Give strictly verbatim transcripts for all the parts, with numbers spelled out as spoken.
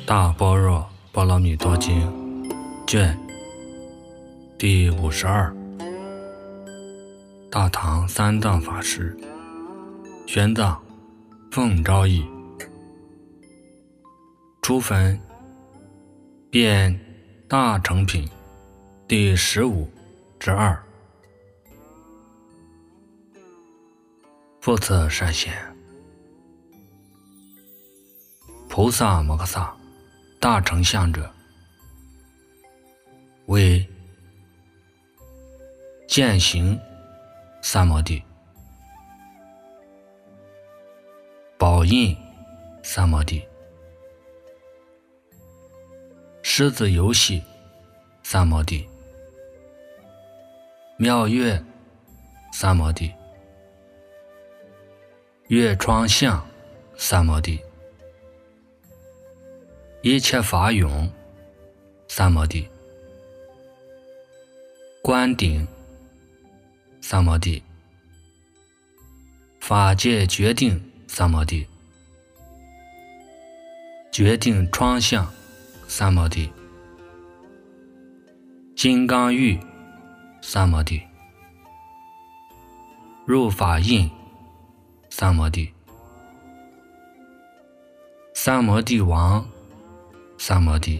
大般若波罗蜜多经卷第五十二，大唐三藏法师玄奘奉诏译，初分变大成品第十五之二。复次善贤，菩萨摩诃萨大成相者，为见行三摩地、宝印三摩地、狮子游戏三摩地、妙月三摩地、月窗相三摩地、一切法涌三摩地、观顶三摩地、法界决定三摩地、决定窗相三摩地、金刚玉三摩地、入法印三摩地、三摩地王三摩地、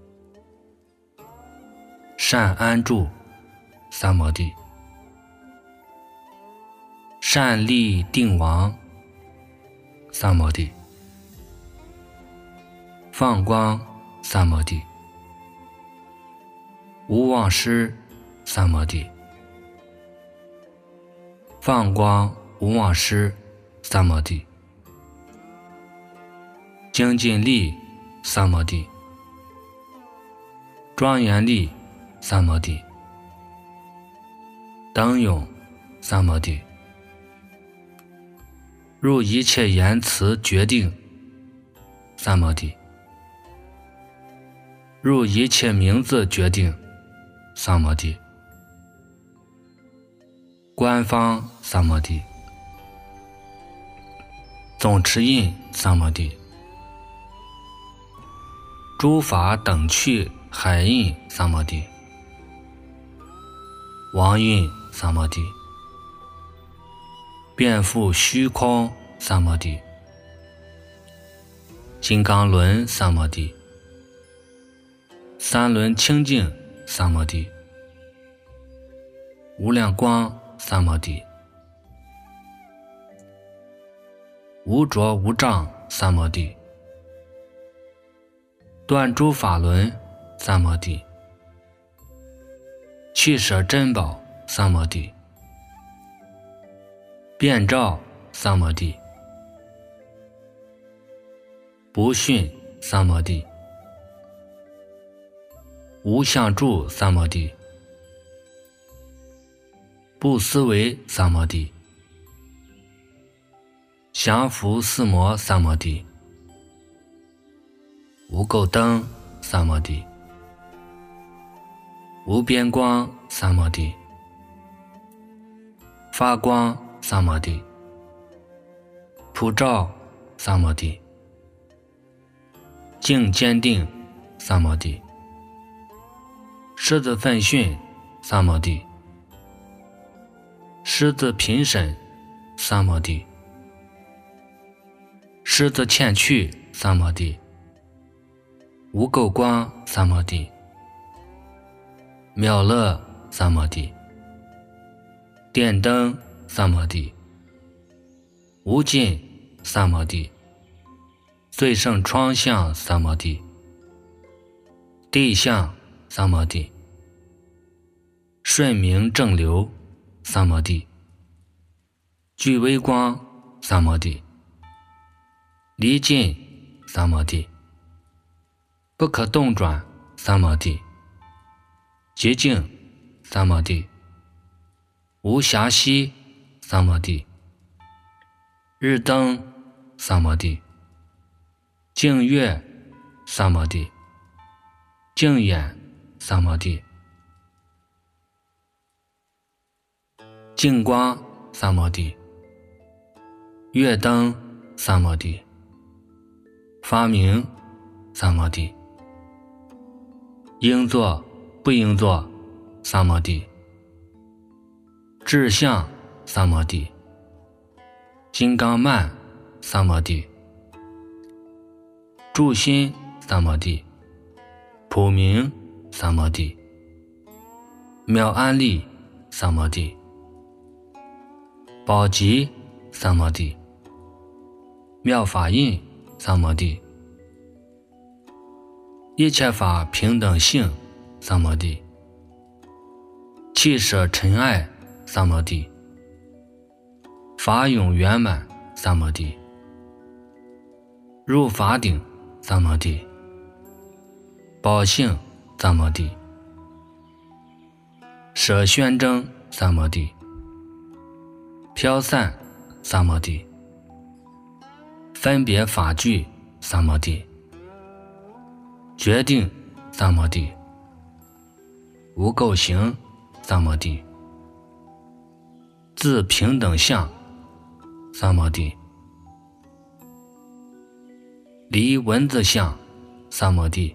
善安住三摩地、善立定王三摩地、放光三摩地、无妄师三摩地、放光无妄师三摩地、精进力三摩地、庄严力三摩地、等永三摩地、入一切言辞决定三摩地、入一切名字决定三摩地、官方三摩地、总持印三摩地、诸法等趣海印三摩地、王印三摩地、遍覆虚空三摩地、金刚轮三摩地、三轮清净三摩地、无量光三摩地、无着无障三摩地、断诸法轮三摩地、去舍珍宝三摩地、遍照三摩地、不逊三摩地、无相住三摩地、不思维三摩地、降伏四魔三摩地、无垢灯三摩地、无边光三摩地、发光三摩地、普照三摩地、静坚定三摩地、狮子奋训三摩地、狮子评审三摩地、狮子欠去三摩地、无垢光三摩地、妙乐三摩地、电灯三摩地、无尽三摩地、最胜窗相三摩地、地相三摩地、顺明正流三摩地、具微光三摩地、离尽三摩地、不可动转三摩地、洁净三摩地、无暇息三摩地、日灯三摩地、净月三摩地、净眼三摩地、净光三摩地、月灯三摩地、发明萨摩地。应作不应作，萨摩地。志向，萨摩地。金刚慢，萨摩地。住心，萨摩地。普明，萨摩地。妙安利，萨摩地。宝吉，萨摩地。妙法印，萨摩地。一切法平等性，萨摩地。弃舍尘埃，萨摩地。法永圆满，萨摩地。入法顶，萨摩地。宝性，萨摩地。舍宣征，萨摩地。飘散，萨摩地。分别法具，萨摩地。决定，萨摩地。无垢行，萨摩地。自平等相，萨摩地。离文字相，萨摩地。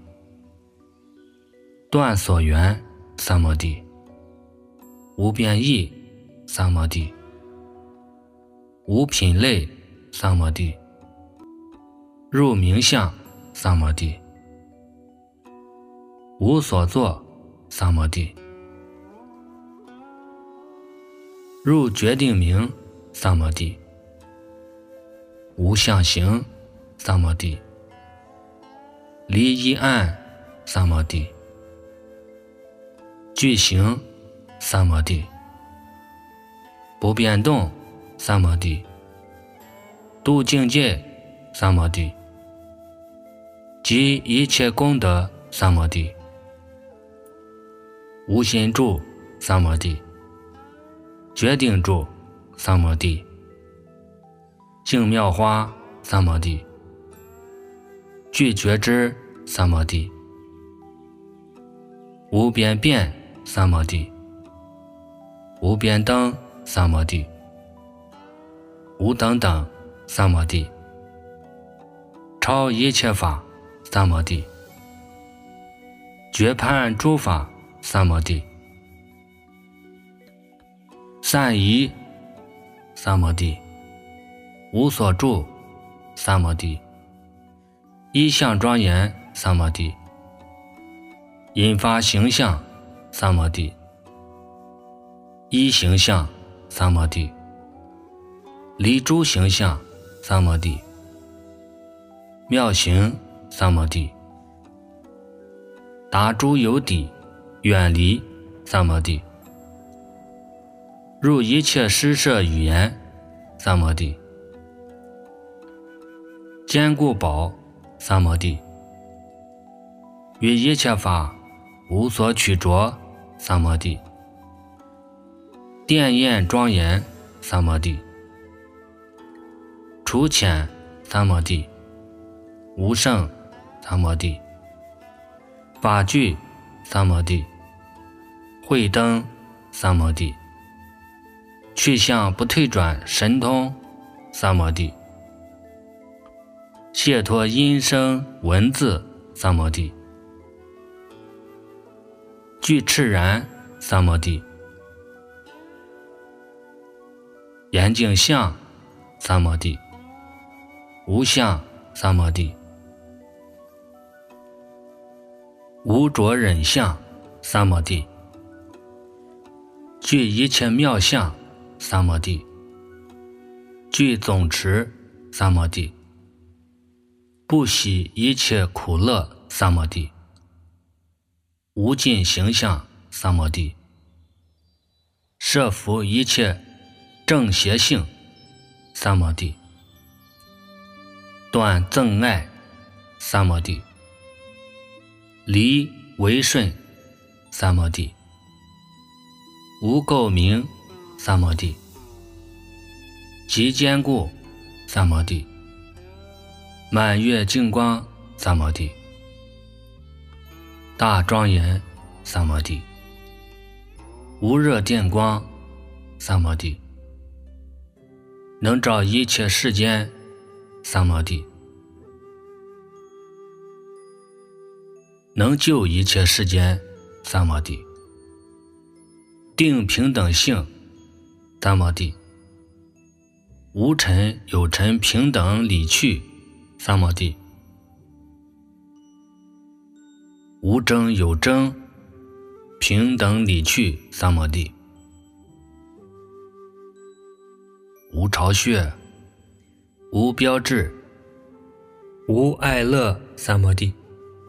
断所缘，萨摩地。无边义，萨摩地。无品类，萨摩地。入名相，萨摩地。无所作，萨摩地。入决定名，萨摩地。无相行，萨摩地。离一暗，萨摩地。具行，萨摩地。不变动，萨摩地。度境界，萨摩地。即一切功德，萨摩地。无心住，萨摩地。决定住，萨摩地。净妙花，萨摩地。具觉知，萨摩地。无边变，萨摩地。无边灯，萨摩地。无等等，萨摩地。超一切法，萨摩地。绝判诸法，萨摩地。散疑，萨摩地。无所住，萨摩地。一相庄严，萨摩地。引发形象，萨摩地。一形象，萨摩地。离诸形象，萨摩地。妙行，萨摩地。达诸有底，远离，萨摩地。入一切施设语言，萨摩地。坚固宝，萨摩地。于一切法无所取着，萨摩地。殿宴庄严，萨摩地。除浅，萨摩地。无胜，萨摩地。法具，萨摩地。慧灯，萨摩地。去向不退转，神通，萨摩地。解脱音声文字，萨摩地。具赤然，萨摩地。严净相，萨摩地。无相，萨摩地。无着忍相，萨摩地。具一切妙相，萨摩地。具总持，萨摩地。不喜一切苦乐，萨摩地。无尽形象，萨摩地。摄伏一切正邪性，萨摩地。断憎爱，萨摩地。离为顺，萨摩地。无垢名，萨摩地。极坚固，萨摩地。满月净光，萨摩地。大庄严，萨摩地。无热电光，萨摩地。能照一切世间，萨摩地。 能救一切世间三摩地。定平等性三摩地。无尘有尘平等理趣三摩地。无争有争平等理趣三摩地。无巢穴无标志无爱乐三摩地。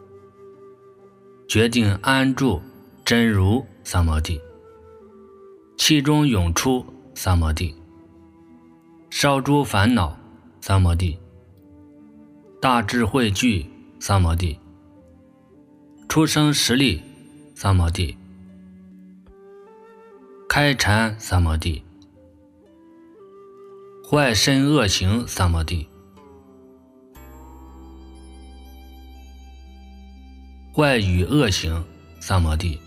决定安住真如三摩地。气中涌出三摩地。烧诸烦恼三摩地。大智慧具三摩地。出生实力三摩地。开禅三摩地。坏身恶行三摩地。坏语恶行三摩地。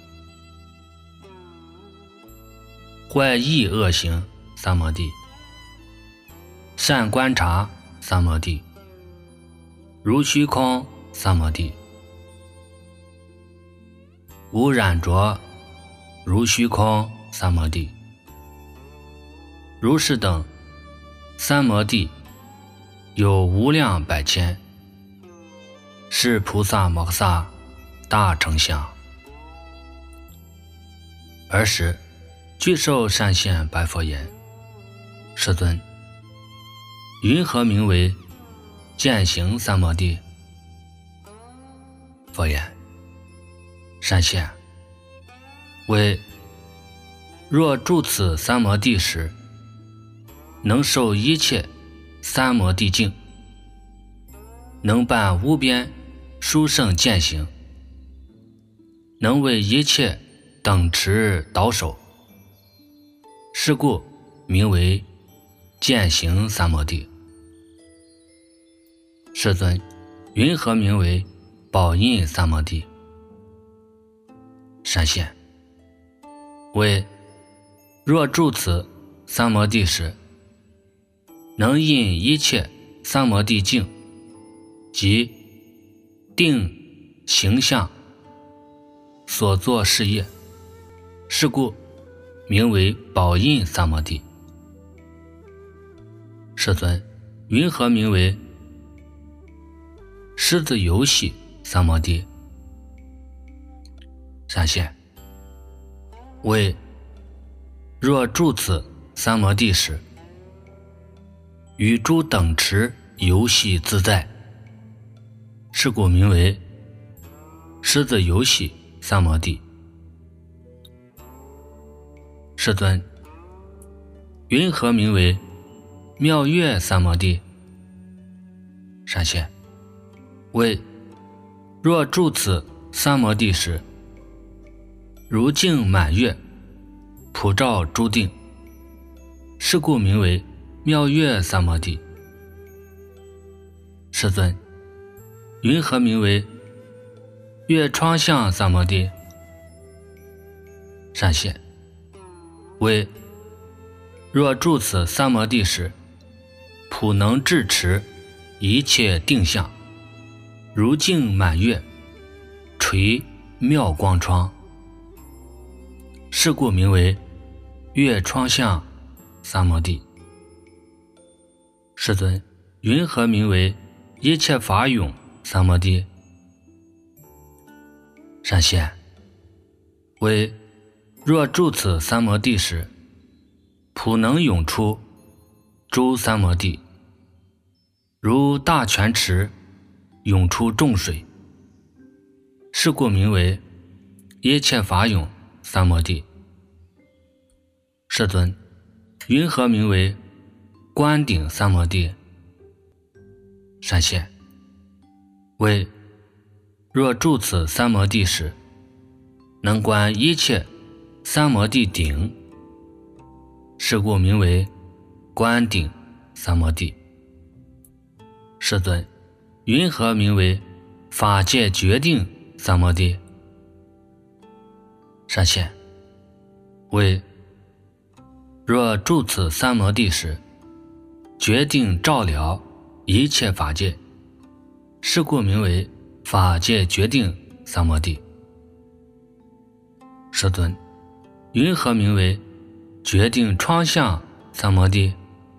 坏意恶行三摩地。善观察三摩地。如虚空三摩地。无染着如虚空三摩地。如是等三摩地有无量百千，是菩萨摩诃萨大成相。尔时具受善现白佛言：世尊，云何名为见行三摩地？佛言：善现，为若住此三摩地时，能受一切三摩地境，能办无边殊胜见行，能为一切等持导首，是故名为见行三摩地。世尊，云何名为宝印三摩地？善现，为若住此三摩地时，能印一切三摩地境及定形象所作事业，是故名为宝印三摩地。世尊，云何名为狮子游戏三摩地？善现，为若住此三摩地时，与诸等持游戏自在，是故名为狮子游戏三摩地。世尊，云何名为妙乐三摩地？善现，为若住此三摩地时，如镜满月，普照诸定，是故名为妙乐三摩地。世尊，云何名为月窗相三摩地？善现，为若住此三摩地时，普能智持一切定相，如镜满月，垂妙光窗，是故名为月窗相三摩地。世尊，云何名为一切法涌三摩地？善现，为若住此三摩地时，普能涌出诸三摩地，如大泉池涌出众水，是故名为一切法涌三摩地。世尊，云何名为观顶三摩地？善现，为若住此三摩地时，能观一切三摩地顶，是故名为观顶三摩地。世尊，云何名为法界决定三摩地？善现，为若住此三摩地时，决定照料一切法界，是故名为法界决定萨摩地。世尊，云何名为决定创相萨摩地？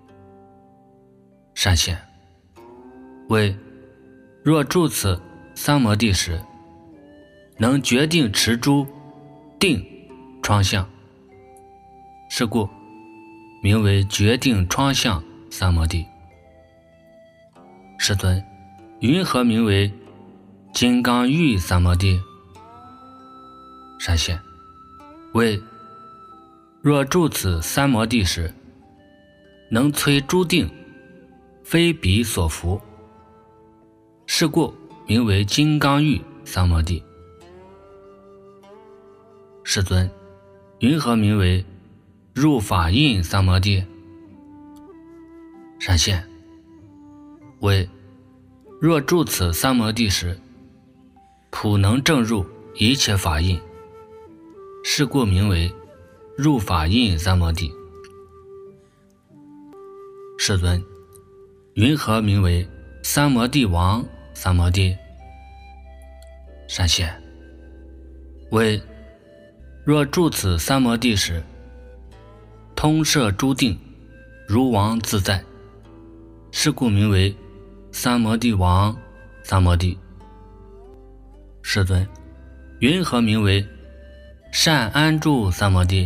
善现，为若住此三摩地时，能决定持诸定创相，是故名为决定创相三摩地。世尊，云何名为金刚喻三摩地？善现，为若住此三摩地时，能摧诸定，非彼所伏，是故名为金刚喻三摩地。世尊，云何名为入法印三摩地？善现，为若住此三摩地时，普能证入一切法印，是故名为入法印三摩地。世尊，云何名为三摩地王三摩地？善现，为若住此三摩地时，通摄诸定，如王自在，是故名为三摩地王三摩地。世尊，云何名为善安住三摩地？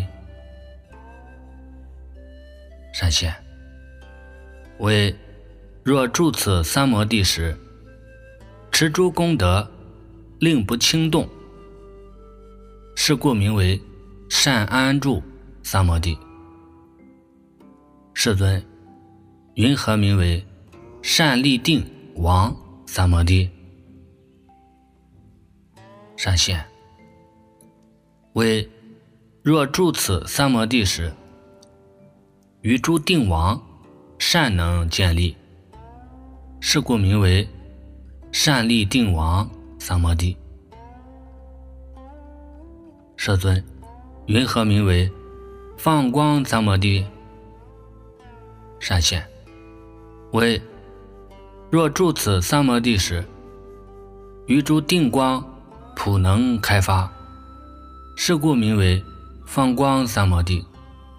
善现，为若住此三摩地时，持诸功德，令不轻动，是故名为善安住三摩地。世尊，云何名为善立定王三摩地？善现，为若住此三摩地时，于诸定王善能建立，是故名为善立定王三摩地。世尊，云何名为放光三摩地？善现，为若住此三摩地时，于诸定光普能开发，是故名为放光三摩地。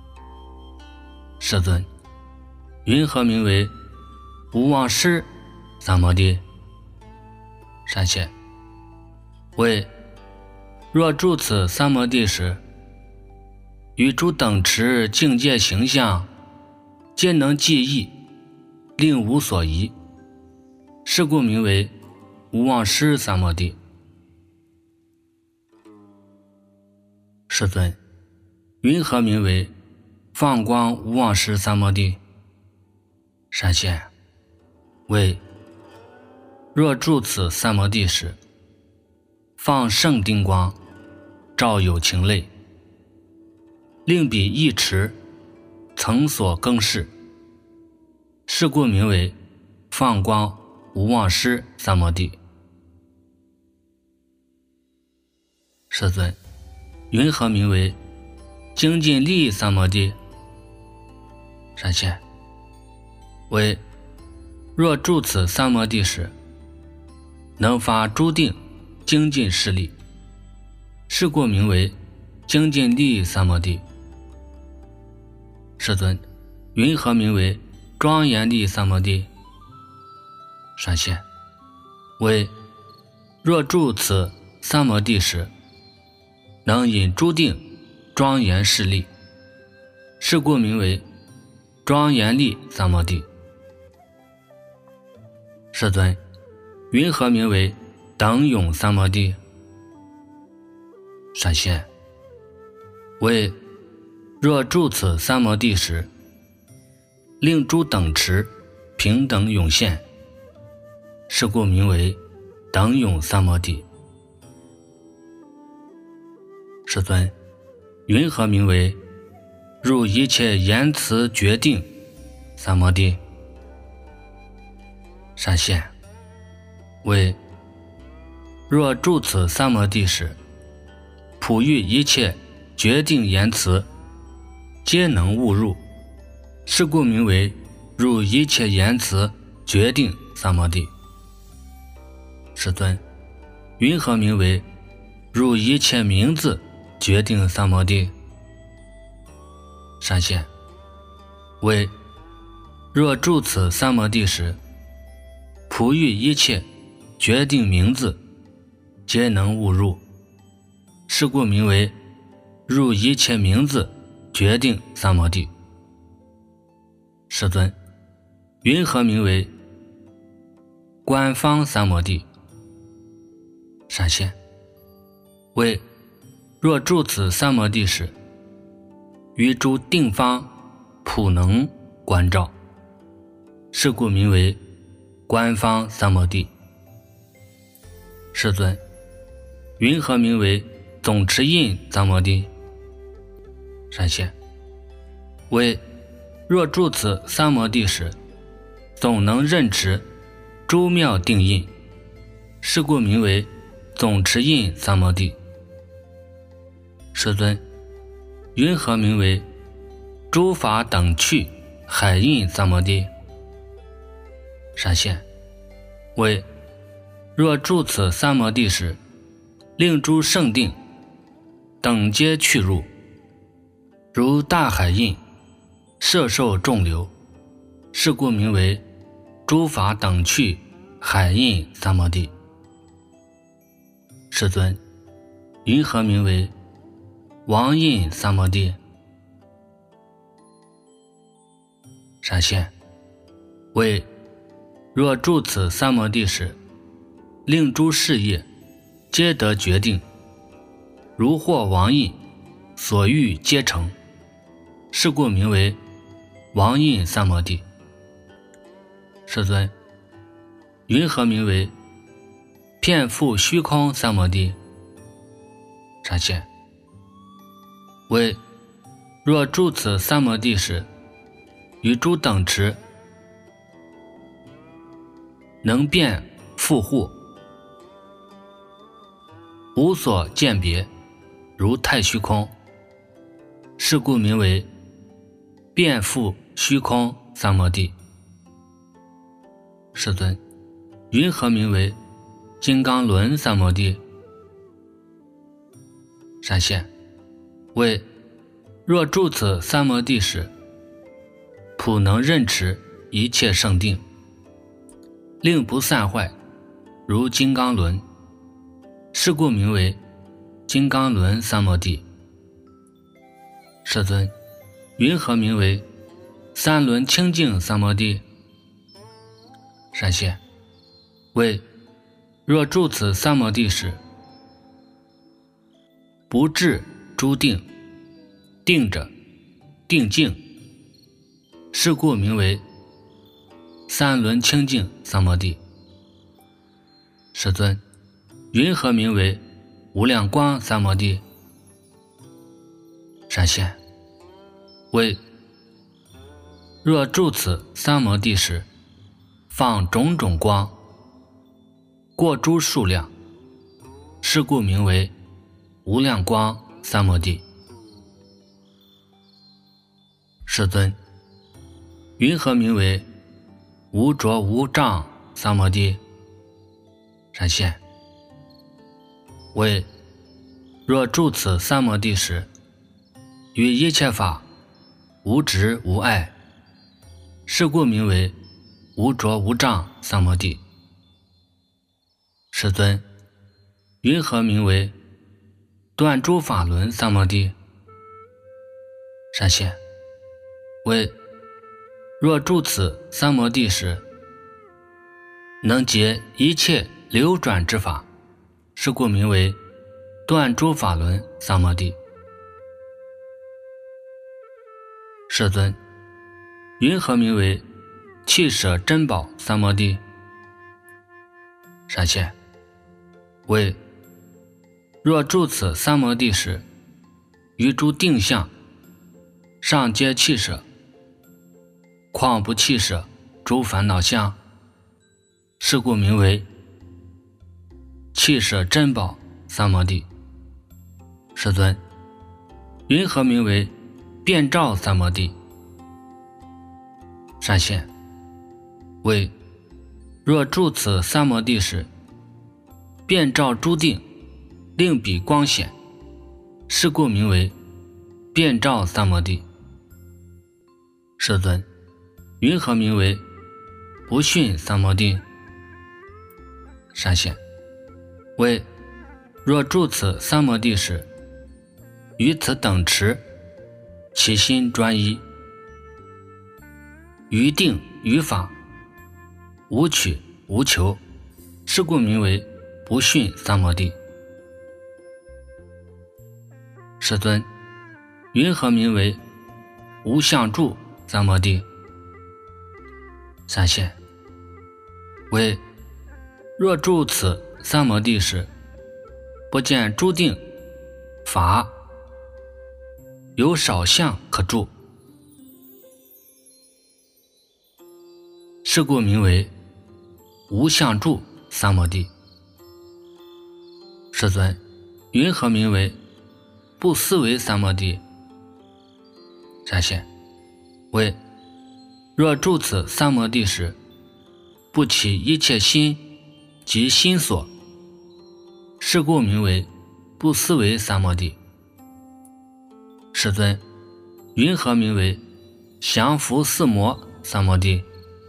世尊，云何名为无忘失三摩地？善现，为若住此三摩地时，于诸等持境界形象，皆能记忆，令无所疑，是故名为无忘失三摩地。世尊，云何名为放光无忘失三摩地？善现，为若住此三摩地时，放圣定光，照有情类，令彼一持曾所更饰，是故名为放光无忘失三摩地。世尊，云何名为精进力三摩地？善现，为若住此三摩地时，能发诸定精进势力，是故名为精进力三摩地。世尊，云何名为庄严力三摩地？善现，为若住此三摩地时，能引诸定庄严势力，是故名为庄严力三摩地。世尊，云何名为等永三摩地？善现，为若住此三摩地时，令诸等持平等涌现，是故名为等永三摩地。世尊，云何名为入一切言辞决定三摩地？善现，为若住此三摩地时，普喻一切决定言辞，皆能悟入，是故名为入一切言辞决定三摩地。世尊， 云何名为如一切名字决定三摩地？闪现为若住此三摩地时，普欲一切决定名字皆能悟入，是故名为入一切名字决定三摩地。世尊，云何名为观方三摩地？闪现为若住此三摩地时，于诸定方普能观照，是故名为观方三摩地。世尊，云何名为总持印三摩地？闪现为若住此三摩地时，总能认持诸妙定印，是故名为总持印三摩地。世尊，云何名为诸法等趣海印三摩地？闪现为若住此三摩地时，令诸圣定等皆去入，如大海印摄受众流，是故名为诸法等趣海印三摩地。世尊，云何名为王印三摩地？闪现为若住此三摩地时，令诸事业皆得决定，如获王印，所欲皆成，是故名为王印三摩地。世尊，云何名为遍覆虚空三摩地？闪现为若住此三摩地时，与诸等持能遍覆护，无所见别，如太虚空，是故名为遍覆虚空三摩地。世尊，云何名为金刚轮三摩地？闪现为若住此三摩地时，普能认持一切圣定，令不散坏，如金刚轮，是故名为金刚轮三摩地。世尊，云何名为三轮清净三摩地？闪现为若住此三摩地时，不至诸定，定者定境，是故名为三轮清净三摩地。世尊，云何名为无量光三摩地？闪现为若住此三摩地时，放种种光，过诸数量，是故名为无量光三摩地。世尊，云何名为无着无障三摩地？闪现为若住此三摩地时，于一切法无执无碍，是故名为无着无障三摩地。世尊，云何名为断诸法轮三摩地？闪现为若住此三摩地时，能结一切流转之法，是故名为断诸法轮三摩地。世尊，云何名为弃舍珍宝三摩地？闪现为若住此三摩地时，于诸定相上皆弃舍，况不弃舍诸烦恼相，是故名为弃舍珍宝三摩地。世尊，云何名为遍照三摩地？闪现为若住此三摩地时， 遍照诸定，令彼光显，是故名为遍照三摩地。世尊，云何名为不逊三摩地？善现，为若住此三摩地时，于此等持，其心专一，于定于法，无取无求，是故名为不逊三摩地。世尊，云何名为无相住三摩地？善现，为若住此三摩地时，不见诸定法有少相可住，是故名为无相住三摩地。世尊，云何名为不思维三摩地？善现，为若住此三摩地时，不起一切心及心所，是故名为不思维三摩地。世尊，云何名为降伏四魔三摩地？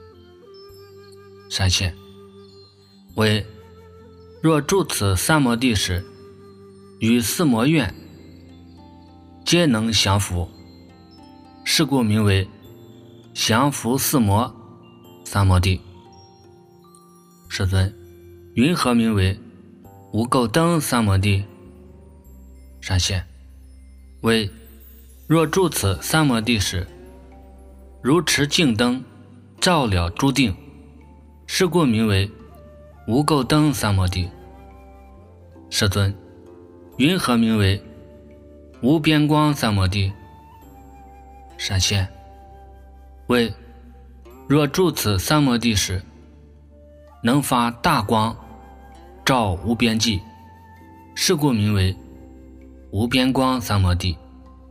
善现，为若住此三摩地时，与四魔怨皆能降伏，是故名为降伏四魔三摩地。世尊，云何名为无垢灯三摩地？善现，为若住此三摩地时，如持净灯照了诸定，是故名为无垢灯三摩地。世尊，云何名为无边光三摩地？善现，为若住此三摩地时，能发大光照无边际，是故名为无边光三摩地。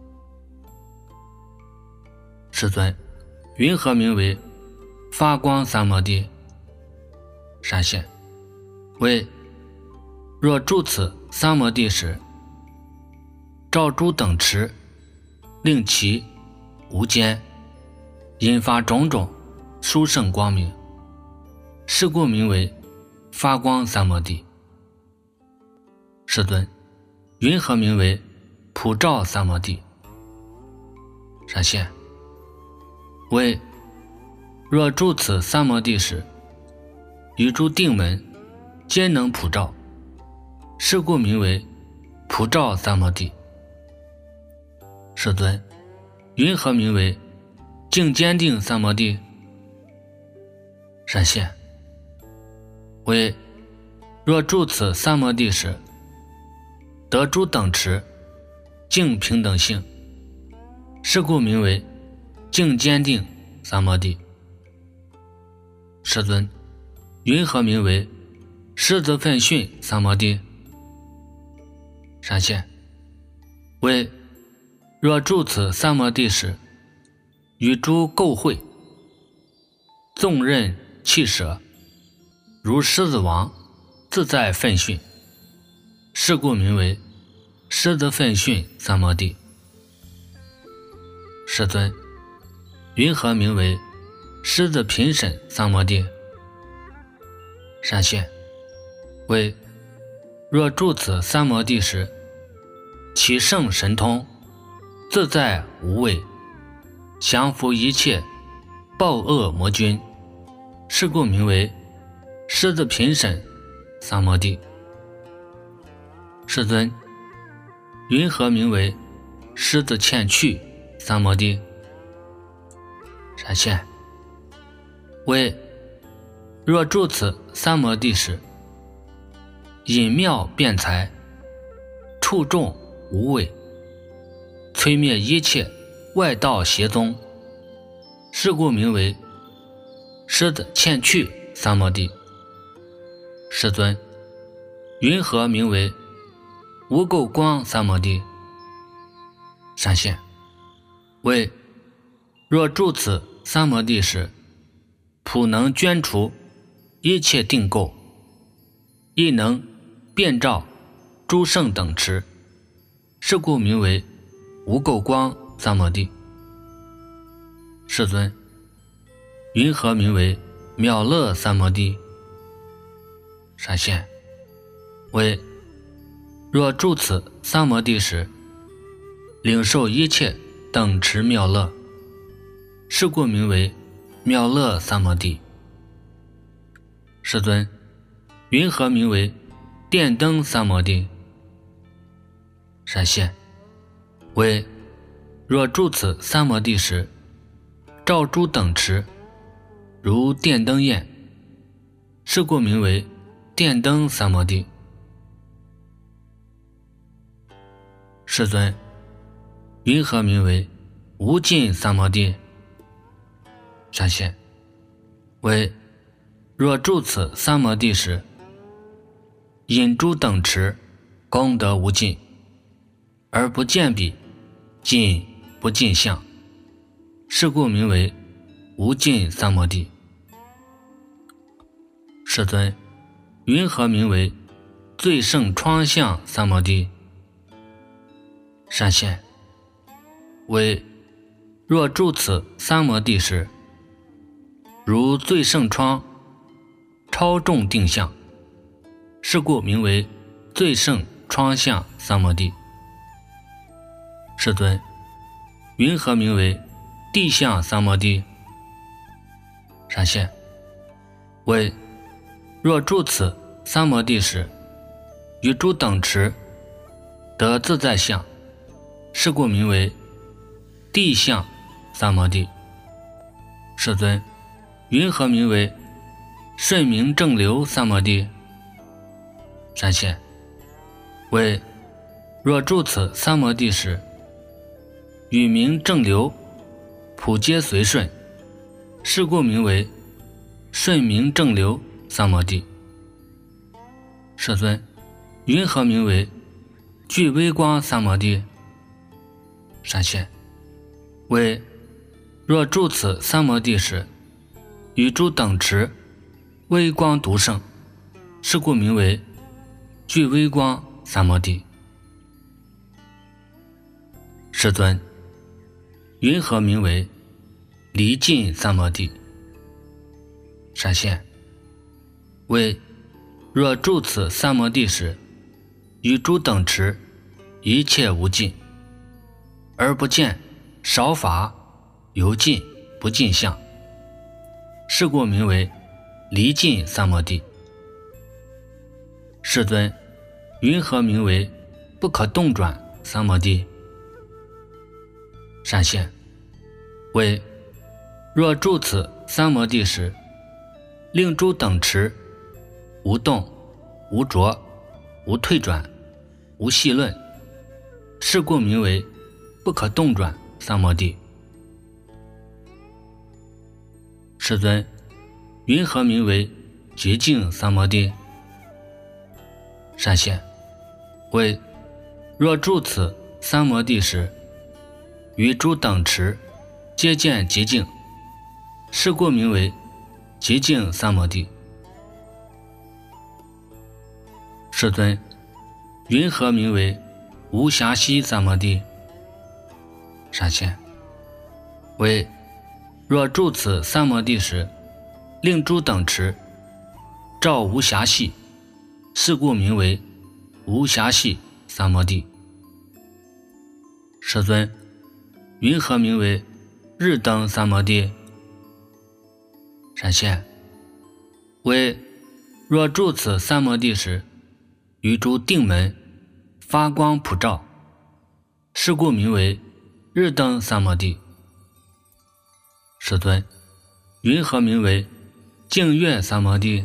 世尊，云何名为发光三摩地？善现，为若住此三摩地时，照诸等持，令其无间，引发种种殊胜光明，是故名为发光三摩地。世尊，云何名为普照三摩地？善现，为若住此三摩地时，于诸定门皆能普照，是故名为普照三摩地。世尊，云何名为净坚定三摩地？善现，为若住此三摩地时，得诸等持净平等性，是故名为净坚定三摩地。世尊，云何名为狮子奋训三摩地？善现，为若住此三摩地时，与诸垢秽纵任弃舍，如狮子王自在奋训，是故名为狮子奋训三摩地。世尊，云何名为狮子频审三摩地？善现，为若住此三摩地时，其圣神通自在无畏，降伏一切暴恶魔君，是故名为狮子频审三摩地。世尊，云何名为狮子欠去三摩地？善现，为若住此三摩地时，隐妙辩才，处众无畏，摧灭一切外道邪宗，是故名为狮子欠去三摩地。世尊，云何名为无垢光三摩地？善现，为若住此三摩地时，普能捐除一切定垢，亦能遍照诸圣等持，是故名为无垢光三摩地。世尊，云何名为妙乐三摩地？闪现，为若住此三摩地时，领受一切等持妙乐，是故名为妙乐三摩地。世尊，云何名为电灯三摩地？闪现，为若住此三摩地时，照诸等持如电灯焰，是故名为电灯三摩地。世尊，云何名为无尽三摩地？闪现，为若住此三摩地时，引诸等持功德无尽，而不见彼，尽不尽相，是故名为无尽三摩地。世尊，云何名为最胜创相三摩地？闪现，为若住此三摩地时，如最胜创超众定相，是故名为最胜创相三摩地。世尊，云何名为地相三摩地？闪现，为若住此三摩地时，与诸等持得自在相，是故名为地相三摩地。世尊，云何名为顺明正流三摩地？闪现，为若住此三摩地时，与明正流普皆随顺，是故名为顺明正流三摩地。世尊，云何名为具微光三摩地？闪现，为若住此三摩地时，与诸等持微光独胜，是故名为具微光三摩地。世尊，云何名为离尽三摩地？闪现，为若住此三摩地时，与诸等持一切无尽，而不见少法有尽不尽相，是故名为离尽三摩地。世尊，云何名为不可动转三摩地？闪现，为若住此三摩地时，令诸等持无动无着无退转无细论，是故名为不可动转三摩地。世尊，云何名为绝境三摩地？闪现，为若住此三摩地时，与诸等持皆见极境，是故名为极境三摩地。世尊，云何名为无暇息三摩地？闪现，为若住此三摩地时，令诸等持照无暇隙，是故名为无暇隙三摩地。世尊，云何名为日灯三摩地？闪现，为若住此三摩地时，与诸定门发光普照，是故名为日灯三摩地。世尊，云何名为净月三摩地？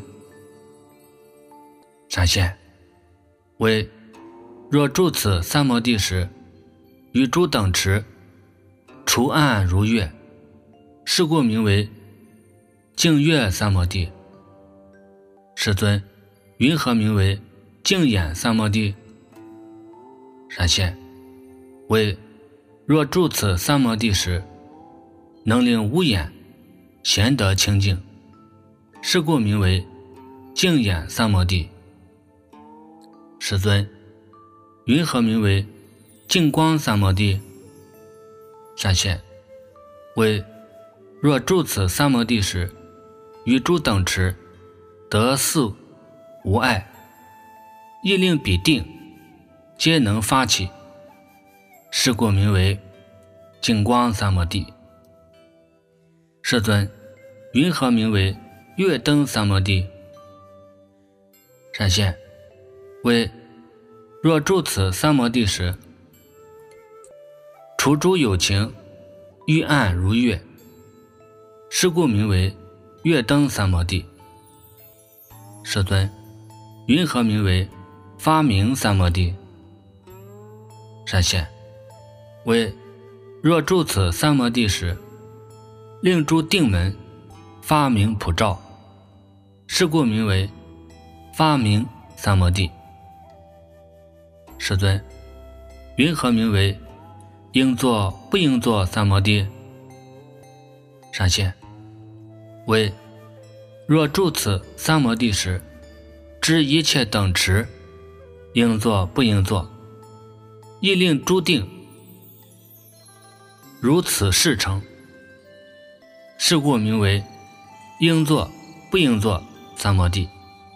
闪现，为若住此三摩地时，与诸等持除暗如月，是故名为净月三摩地。世尊，云何名为净眼三摩地？闪现，为若住此三摩地时，能令无眼贤得清净，是故名为净眼三摩地。 世尊，云何名为净光三摩地？善现，为若住此三摩地时，与诸等持得四无碍，亦令彼定皆能发起，是故名为净光三摩地。世尊，云何名为月灯三摩地？善现，为若住此三摩地时，除诸有情欲暗如月，是故名为月灯三摩地。世尊，云何名为发明三摩地？善现，为若住此三摩地时，令诸定门发明普照，是故名为发明三摩地。世尊，云何名为应作不应作三摩地？善现，为若住此三摩地时，知一切等持应作不应作，亦令诸定如此事成，是故名为应作不应作三摩地。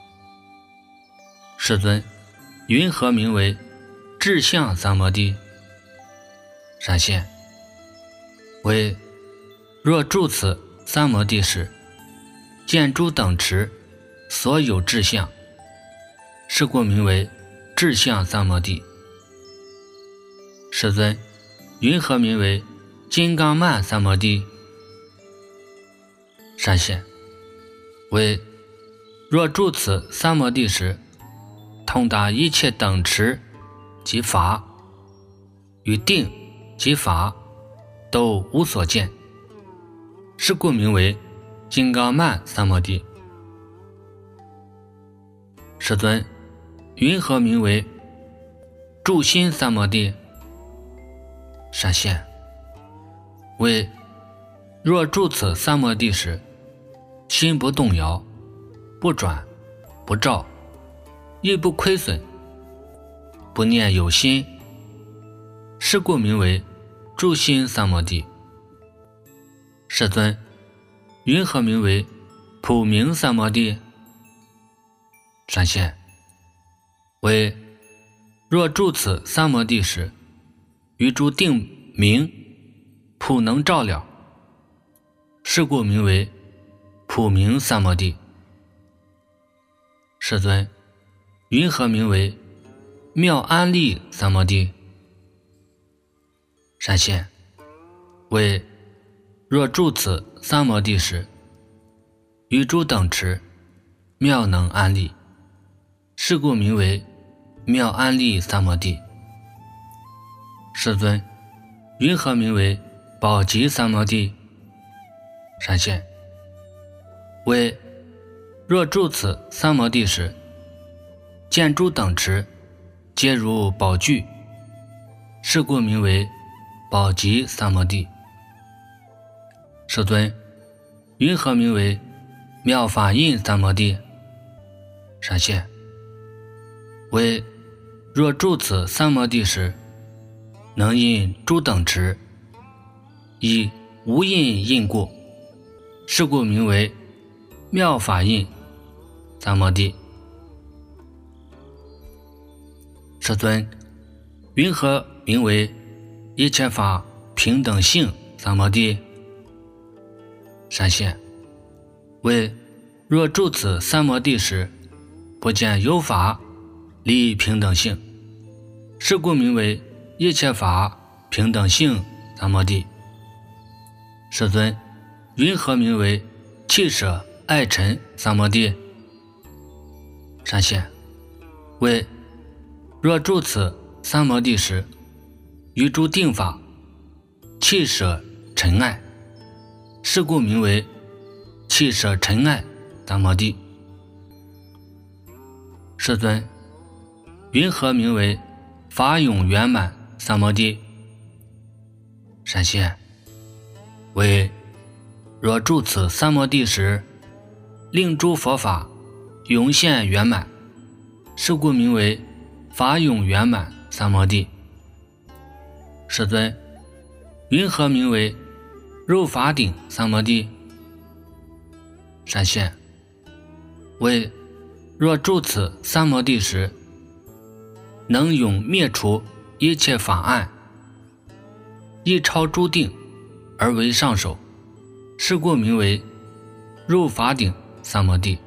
世尊，云何名为智相三摩地？善现，为若住此三摩地时，见诸等持所有智相，是故名为智相三摩地。世尊，云何名为金刚曼三摩地？善现，为若住此三摩地时，通达一切等持及法，与定及法都无所见，是故名为金刚曼三摩地。世尊，云何名为住心三摩地？善现，为若住此三摩地时，心不动摇，不转不照，亦不亏损，不念有心，是故名为住心三摩地。世尊，云何名为普明三摩地？善现，为若住此三摩地时，于诸定明普能照了，是故名为普明三摩地。世尊，云何名为妙安立三摩地？善现，为若住此三摩地时，于诸等持妙能安立，是故名为妙安立三摩地。世尊，云何名为宝吉三摩地？善现，为若住此三摩地时，见诸等持皆如宝具，是故名为宝吉三摩地。世尊，云何名为妙法印三摩地？善现，为若住此三摩地时，能印诸等持，以无印印故，是故名为妙法印三摩地。世尊，云何名为一切法平等性三摩地？善现，为若住此三摩地时，不见有法离平等性，是故名为一切法平等性三摩地。世尊，云何名为弃舍爱尘三摩地？善现，为若住此三摩地时，于诸定法弃舍尘爱，是故名为弃舍尘爱三摩地。世尊，云何名为法永圆满三摩地？善现，为若住此三摩地时，令诸佛法涌现圆满，是故名为法涌圆满三摩地。世尊，云何名为入法顶三摩地？闪现，为若住此三摩地时，能永灭除一切法案，一超诸定而为上首，是故名为入法顶三摩地。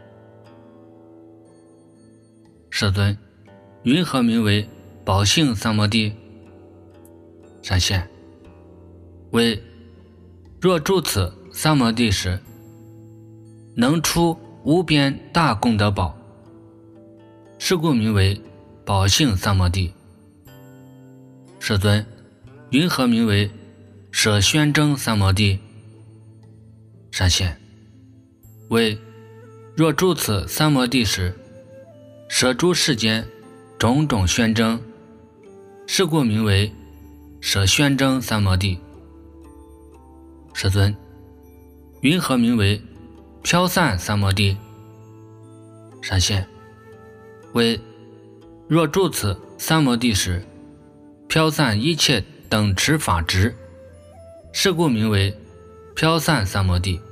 世尊，云何名为宝性三摩地？闪现，为若住此三摩地时，能出无边大功德宝，是故名为宝性三摩地。世尊，云何名为舍宣征三摩地？闪现，为若住此三摩地时，舍诸世间种种宣征，是故名为舍宣征三摩地。世尊，云何名为飘散三摩地？闪现，为若住此三摩地时，飘散一切等持法执，是故名为飘散三摩地。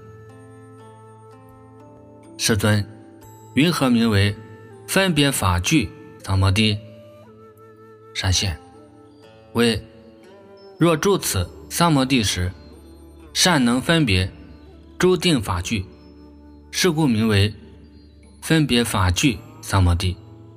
世尊，云何名为分别法具三摩地？闪现，为若住此三摩地时，善能分别诸定法具，是故名为分别法具三摩地。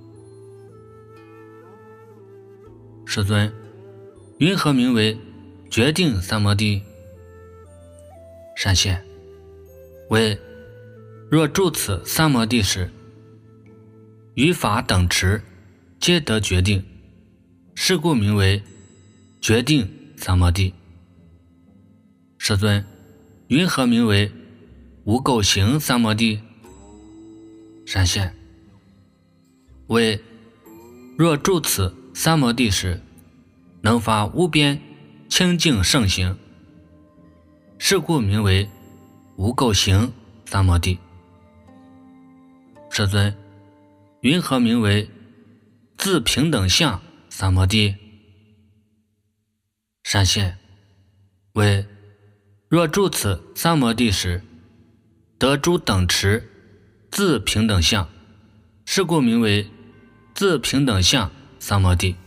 世尊，云何名为决定三摩地？闪现，为若住此三摩地时，于法等持皆得决定，是故名为决定三摩地。世尊，云何名为无垢行三摩地？闪现，为若住此三摩地时，能发无边清净圣行，是故名为无垢行三摩地。世尊，云何名为自平等相三摩地？闪现，为若住此三摩地时，得诸等持自平等相，是故名为自平等相三摩地。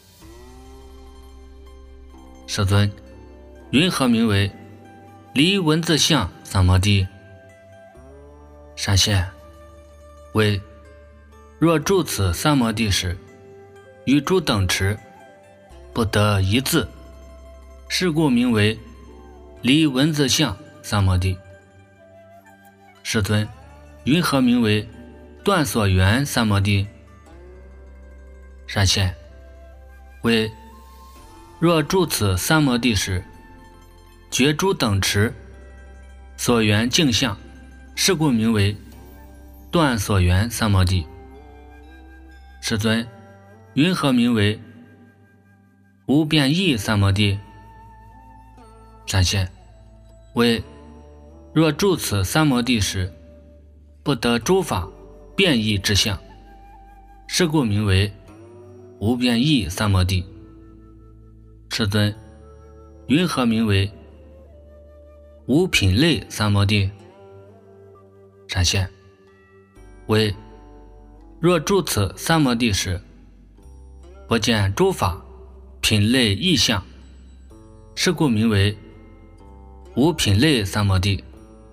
世尊，云何名为离文字相三摩地？闪现，为若住此三摩地时，于诸等持不得一字，是故名为离文字相三摩地。世尊，云何名为断所缘三摩地？闪现，为若住此三摩地时，觉诸等持所缘净相，是故名为断所缘三摩地。世尊，云何名为无变异三摩地？闪现，为若住此三摩地时，不得诸法变异之相，是故名为无变异三摩地。世尊，云何名为无品类三摩地？闪现，为若住此三摩地时，不见诸法品类异相，是故名为无品类三摩地。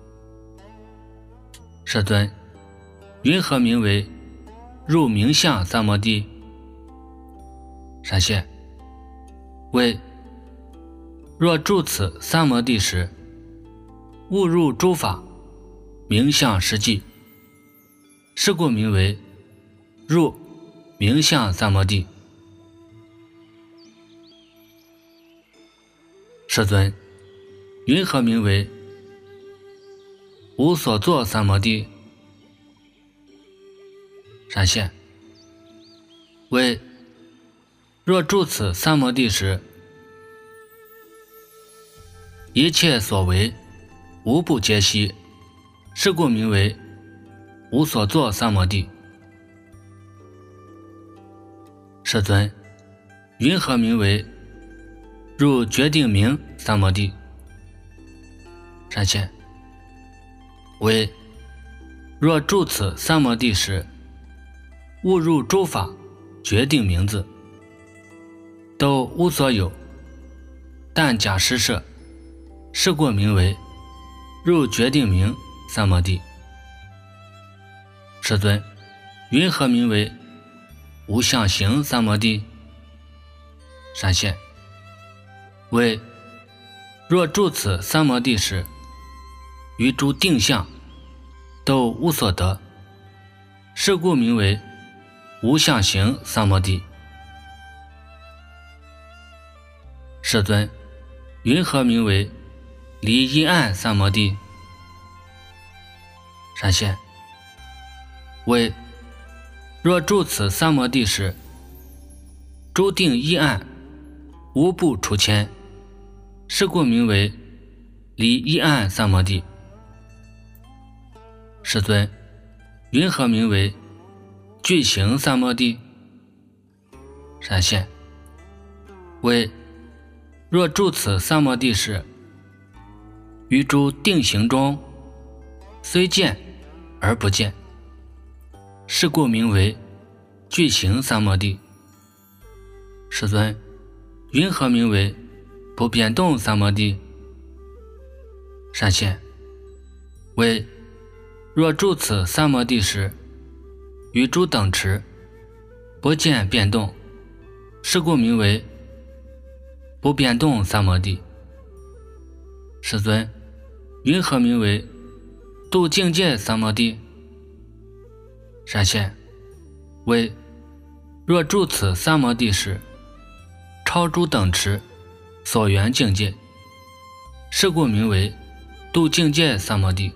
世尊，云何名为入名相三摩地？闪现，为若住此三摩地时，误入诸法名相实际，是故名为入名相三摩地。世尊，云何名为无所作三摩地？闪现，为若住此三摩地时，一切所为无不皆悉，是故名为无所作三摩地。 世尊，云何名为入决定明三摩地？善现，为若住此三摩地时，悟入诸法决定名字，都无所有，但假施设，是故名为入决定明三摩地。世尊，云何名为无相行三摩地？善现，为若住此三摩地时，于诸定相都无所得，是故名为无相行三摩地。世尊，云何名为离阴暗三摩地？善现，为若住此三摩地时，诸定一暗，无不除迁，是故名为离一暗三摩地。世尊，云何名为具行三摩地？善现，为若住此三摩地时，于诸定行中，虽见而不见，是故名为具行三摩地。世尊，云何名为不变动三摩地？善现，为若住此三摩地时，于诸等持不见变动，是故名为不变动三摩地。世尊，云何名为度境界三摩地？善现，为若住此三摩地时，超诸等持所缘境界，是故名为度境界三摩地。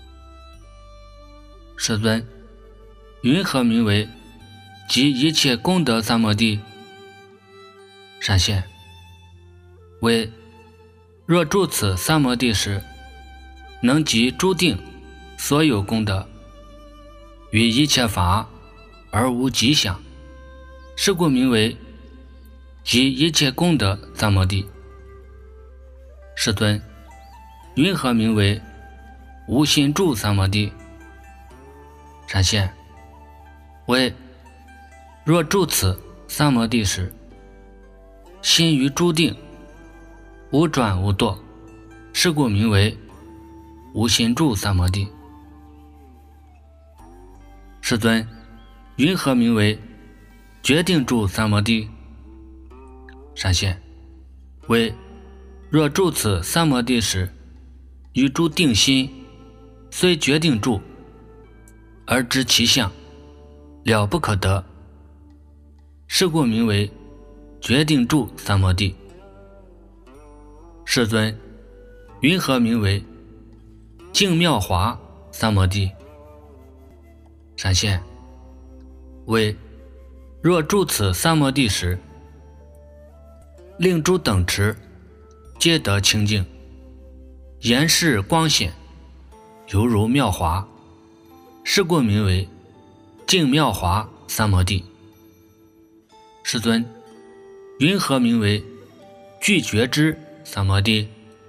世尊，云何名为集一切功德三摩地？善现，为若住此三摩地时，能集诸定所有功德，于一切法而无极想，是故名为集一切功德三摩地。世尊，云何名为无心住三摩地？善现，为若住此三摩地时，心于诸定无转无堕，是故名为无心住三摩地。世尊，云何名为决定住三摩地？善现，为若住此三摩地时，于诸定心虽决定住，而知其相了不可得，是故名为决定住三摩地。世尊，云何名为净妙华三摩地？善现，为若住此三摩地时，令诸等持皆得清净，言视光显，犹如妙华，是故名为净妙华三摩地。世尊，云何名为具觉知三摩地？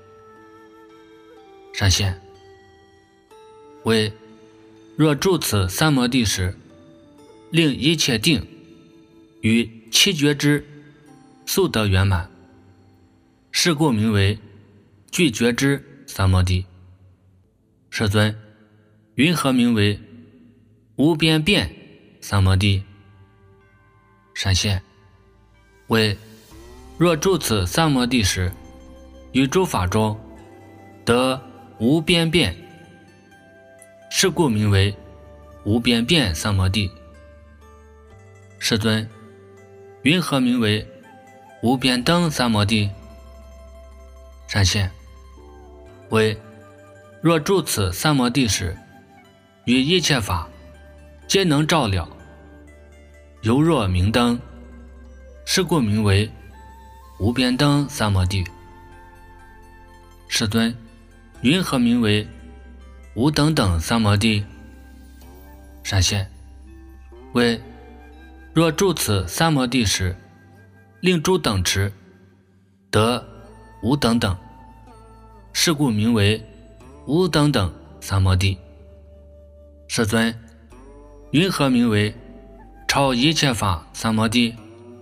善现，为若住此三摩地时，令一切定与七觉知速得圆满，是故名为具觉知三摩地。世尊，云何名为无边变三摩地？善现，为若住此三摩地时，于诸法中得无边变，是故名为无边变三摩地。世尊，云何名为无边灯三摩地？善现，为若住此三摩地时，于一切法皆能照了，犹若明灯，是故名为无边灯三摩地。世尊，云何名为无等等三摩地？善现，为若住此三摩地时，令诸等持，得无等等，是故名为无等等三摩地。世尊，云何名为超一切法三摩地？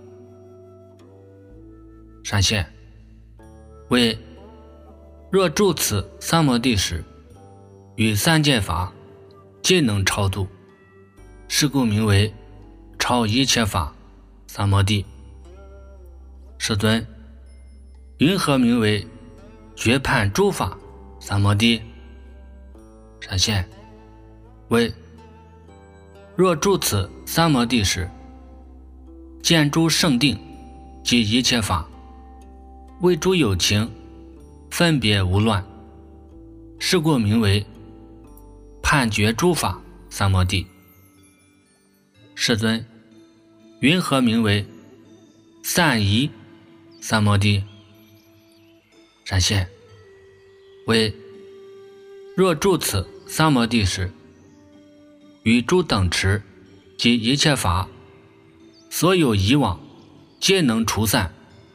闪现为若住此三摩地时，与三界法皆能超度，是故名为超一切法三摩地。世尊，云何名为绝判诸法三摩地？闪现为若住此三摩地时，见诸圣定及一切法，为诸有情分别无乱，是故名为判决诸法三摩地。世尊，云何名为散疑三摩地？闪现为若住此三摩地时，与诸等持及一切法所有以往皆能除散，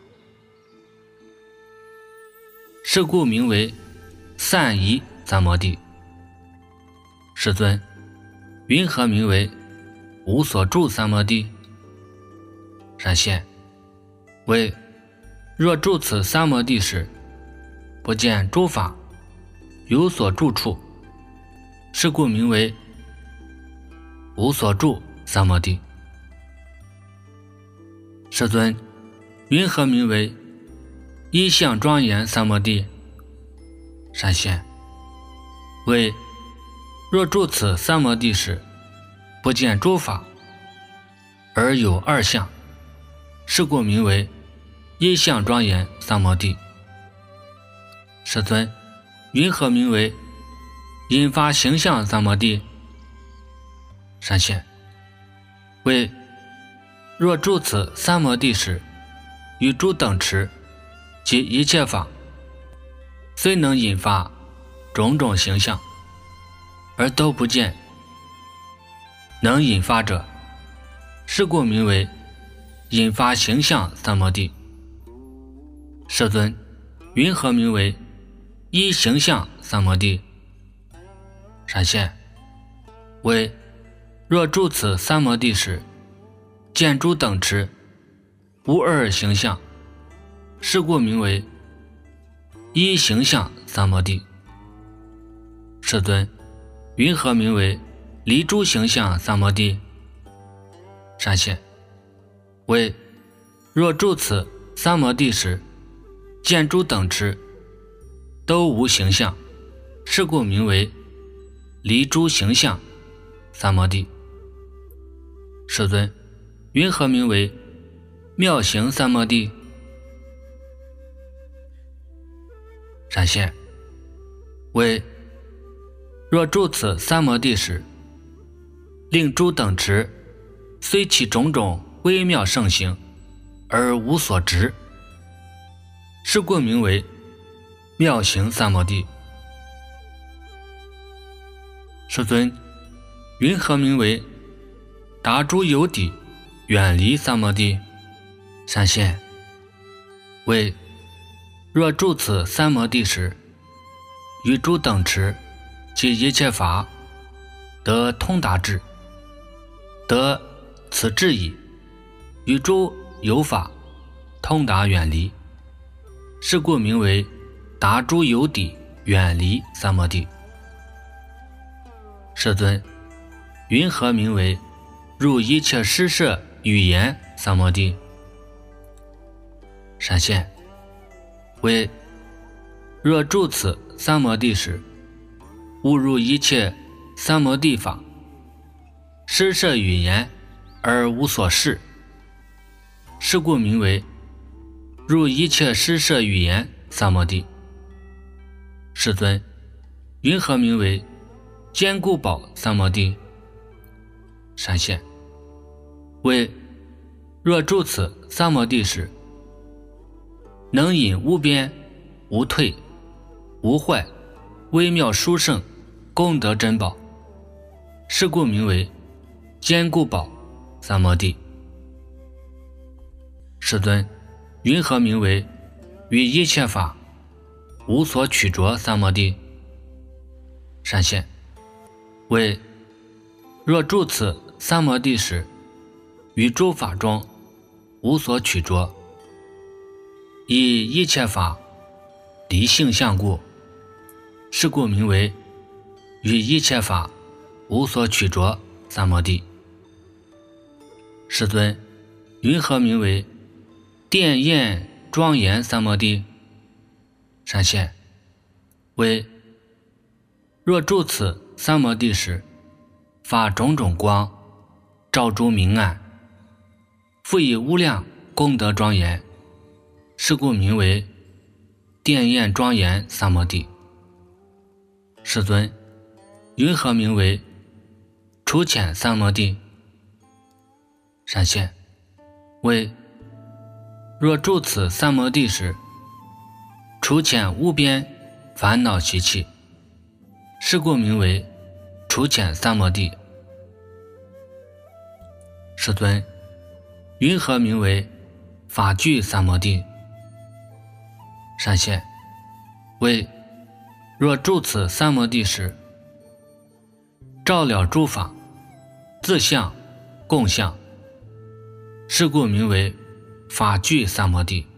是故名为散疑三摩地。世尊，云何名为无所住三摩地？闪现为若住此三摩地时，不见诸法有所住处，是故名为无所住三摩地。世尊，云何名为一相庄严三摩地？闪现为若住此三摩地时，不见诸法而有二相，是故名为一相庄严三摩地。世尊，云何名为引发形象三摩地？闪现为若住此三摩地时，与诸等持及一切法虽能引发种种形象，而都不见能引发者，是故名为引发形象三摩地。世尊，云何名为一形象三摩地？闪现为若住此三摩地时，见诸等持无二形象，是故名为一形象三摩地。世尊，云何名为离诸形象三摩地？闪现为若住此三摩地时，见诸等持都无形象，是故名为离诸形象三摩地。世尊，云何名为妙行三摩地？闪现为若住此三摩地时，令诸等持虽起种种微妙圣行而无所执，是故名为妙行三摩地。世尊，云何名为达诸有底远离三摩地？闪现为若住此三摩地时，与诸等持及一切法得通达智，得此智矣，与诸有法通达远离，是故名为达诸有底远离三摩地。世尊，云何名为入一切施设语言三摩地？闪现为若住此三摩地时，误入一切三摩地法，施设语言而无所事，是故名为入一切施设语言三摩地。世尊，云何名为坚固宝三摩地？闪现为若住此三摩地时，能引无边无退无坏微妙殊胜功德珍宝，是故名为坚固宝三摩地。 世尊，云何名为于一切法无所取着三摩地？闪现为若住此三摩地时，于诸法中无所取着，以一切法离性相故，是故名为于一切法无所取着三摩地。世尊，云何名为殿焰庄严三摩地？闪现为若住此三摩地时，发种种光，照诸明暗，复以无量功德庄严，是故名为殿焰庄严三摩地。世尊，云何名为除浅三摩地？闪现为若住此三摩地时，除浅无边烦恼习气，是故名为除浅三摩地。世尊，云何名为法具三摩地？闪现为若住此三摩地时，照了诸法自相共相，是故名为法具三摩地。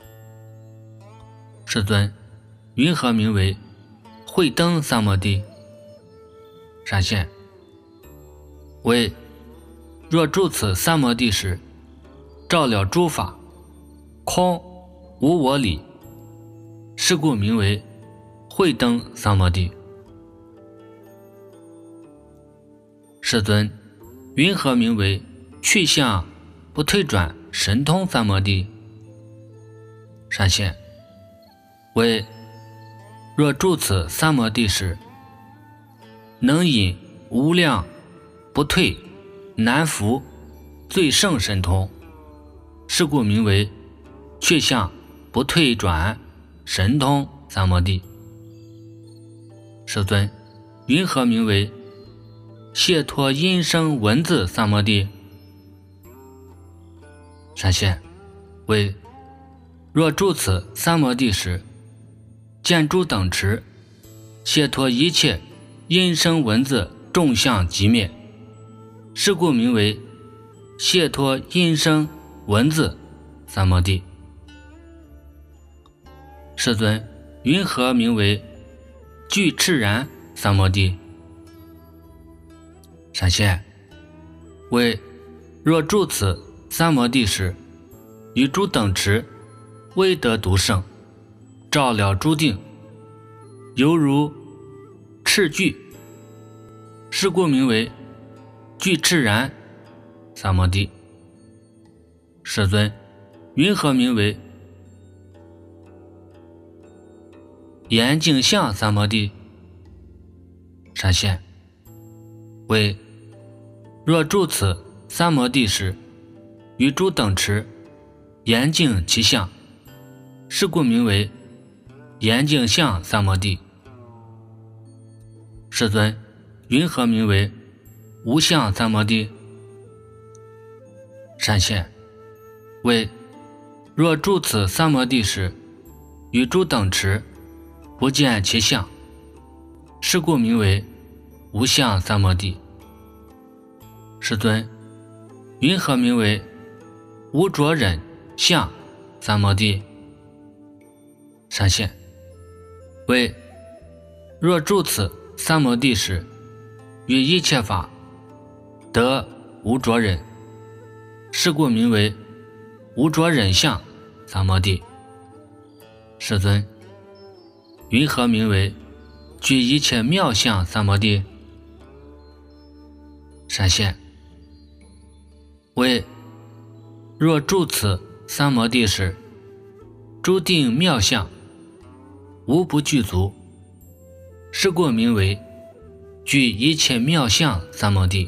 世尊，云何名为慧灯三摩地？闪现为若住此三摩地时，照了诸法空无我理，是故名为慧灯三摩地。世尊，云何名为去向不退转神通三摩地？闪现为若住此三摩地时，能引无量不退难伏最胜神通，是故名为去向不退转神通三摩地。世尊，云何名为解脱音声文字三摩地？闪现为若住此三摩地时，见诸等持解脱一切音声文字众相即灭，是故名为解脱音声文字三摩地。世尊，云何名为具赤然三摩地？闪现为若住此三摩地时，与诸等持威德独胜，照了诸定，犹如赤具，是故名为具赤然三摩地。世尊，云何名为严净相三摩地？闪现为若住此三摩地时，与诸等持严净其相，是故名为严净相三摩地。世尊，云何名为无相三摩地？闪现为若住此三摩地时，与诸等持不见其相，是故名为无相三摩地。世尊，云何名为无着忍相三摩地？闪现为若住此三摩地时，与一切法得无着忍，是故名为无着忍相三摩地。世尊，云何名为具一切妙相三摩地？闪现为若住此三摩地时，诸定妙相无不具足，是故名为具一切妙相三摩地。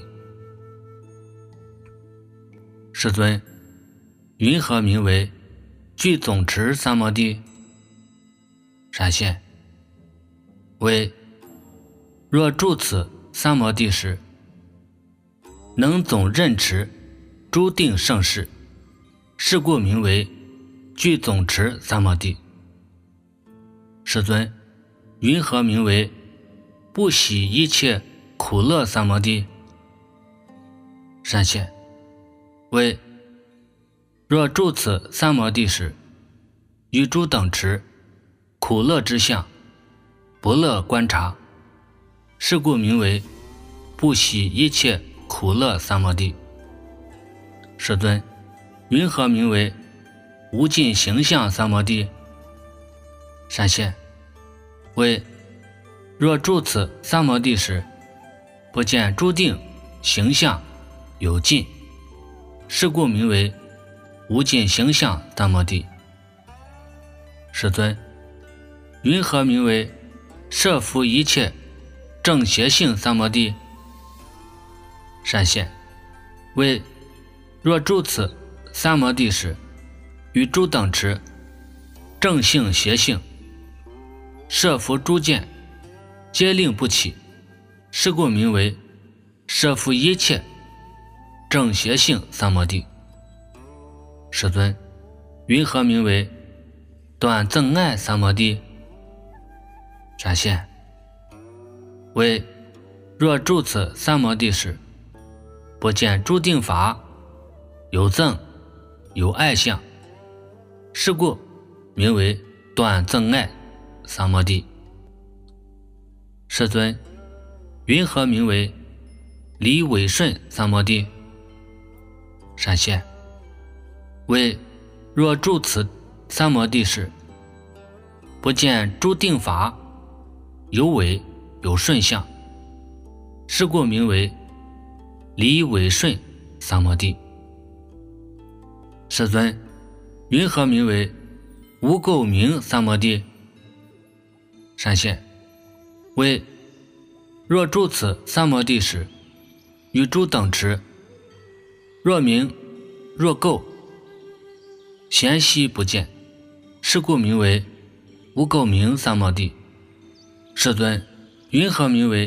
世尊，云何名为具总持三摩地？闪现为若住此三摩地时，能总任持诸定盛世， 是故名为具总持三摩地。世尊，云何名为不喜一切苦乐三摩地？善现，为若住此三摩地时，于诸等持苦乐之相，不乐观察，是故名为不喜一切苦乐三摩地。世尊，云何名为无尽形象三摩地？善现，为若住此三摩地时，不见诸定形象有尽，是故名为无尽形象三摩地。世尊，云何名为摄伏一切正邪性三摩地？善现，为若住此三摩地时，与诸等持正性邪性摄伏诸见皆令不起，是故名为摄伏一切正邪性三摩地。世尊，云何名为断憎爱三摩地？善现，为若住此三摩地时，不见诸定法有憎有爱相，是故名为断憎爱三摩地。世尊，云何名为离违顺三摩地？善现，为若住此三摩地时，不见诸定法有违有顺相，是故名为离违顺三摩地。世尊，云何名为无垢名三摩地？善现，为若住此三摩地时，与诸等持若明若垢闲息不见，是故名为无垢名三摩地。世尊，云何名为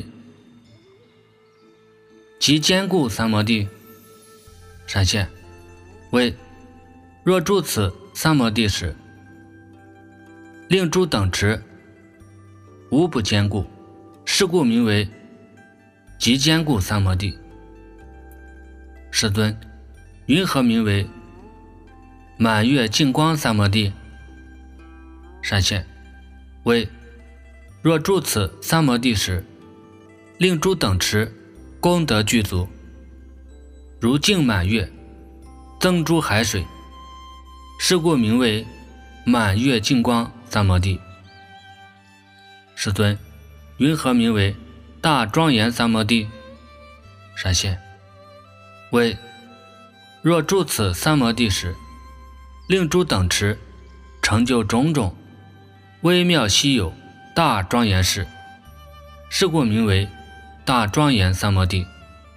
极坚固三摩地？善现，为若住此三摩地时，令诸等持无不坚固，是故名为极坚固三摩地。世尊，云何名为满月净光三摩地？善现，为若住此三摩地时，令诸等持功德具足，如净满月增诸海水，是故名为满月净光三摩地。世尊，云何名为大庄严三摩地？善现，为若住此三摩地时，令诸等持成就种种微妙稀有大庄严事，是故名为大庄严三摩地。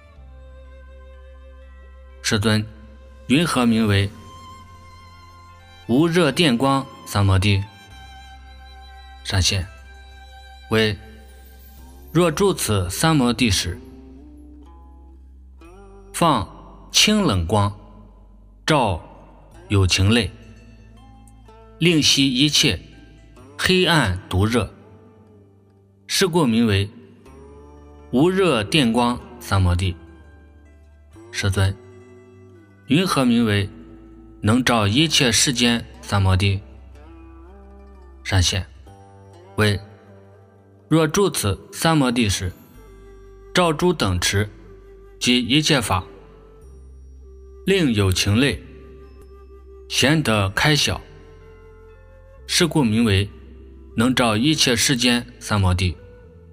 世尊，云何名为无热电光三摩地？善现，为若住此三摩地时，放清冷光照有情类，令息一切黑暗毒热，是故名为无热电光三摩地。世尊，云何名为能照一切世间三摩地？善现，为若住此三摩地时，照诸等持及一切法，令有情类显得开晓，是故名为能照一切世间三摩地。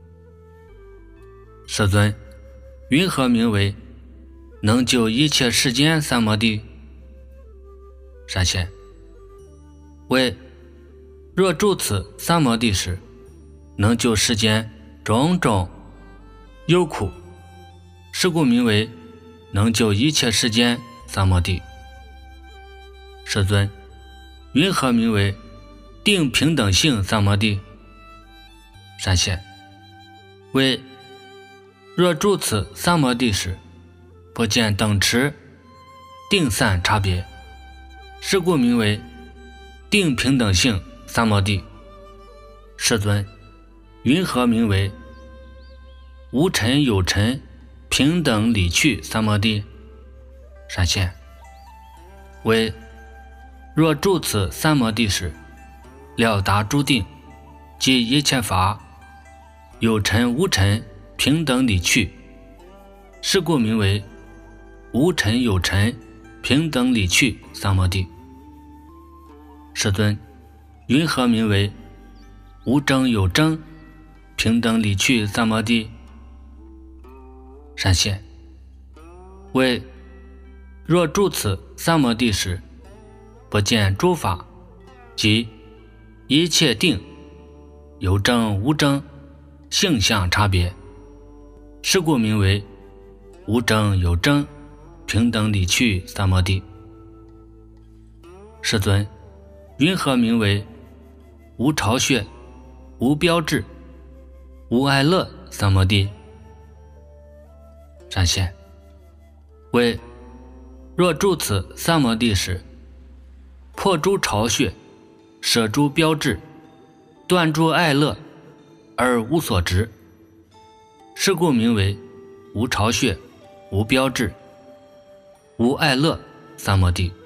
世尊，云何名为能救一切世间三摩地？善现，为若住此三摩地时，能救世间种种忧苦，是故名为能救一切世间三摩地。世尊，云何名为定平等性三摩地？善现，为若住此三摩地时，不见等持定散差别， 是故名为定平等性三摩地。世尊，云何名为无尘有尘平等理趣三摩地？闪现，为若住此三摩地时，了达诸定即一切法有尘无尘平等理趣，是故名为无尘有尘平等理趣三摩地。世尊，云何名为无争有争平等理趣三摩地？闪现，为若住此三摩地时，不见诸法即一切定有争无争性相差别，是故名为无争有争平等理趣三摩地。世尊，云何名为无巢穴无标志无爱乐三摩地？闪现，为若住此三摩地时，破诸巢穴舍诸标志断诸爱乐而无所执，是故名为无巢穴无标志无爱乐三摩地。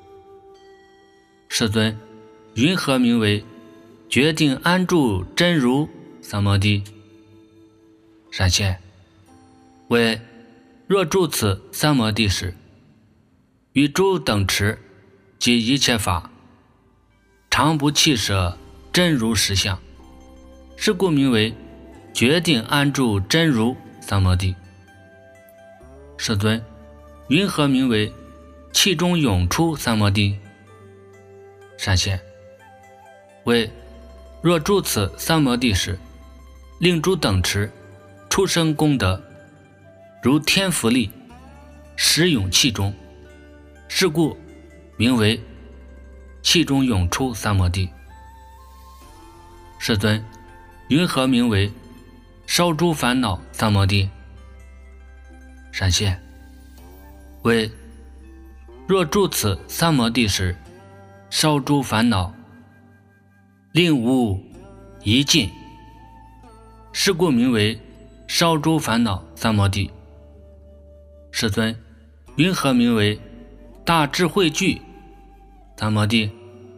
世尊，云何名为决定安住真如三摩地？闪现，为若住此三摩地时，与诸等持及一切法常不弃舍真如实相，是故名为决定安住真如三摩地。世尊，云何名为气中涌出三摩地？闪现，为若住此三摩地时，令诸等持出生功德如天福力时涌气中，是故名为气中涌出三摩地。世尊，云何名为烧诸烦恼三摩地？闪现，为若住此三摩地时，烧诸烦恼令无一尽，是故名为烧诸烦恼三摩地。世尊，云何名为大智慧具三摩地？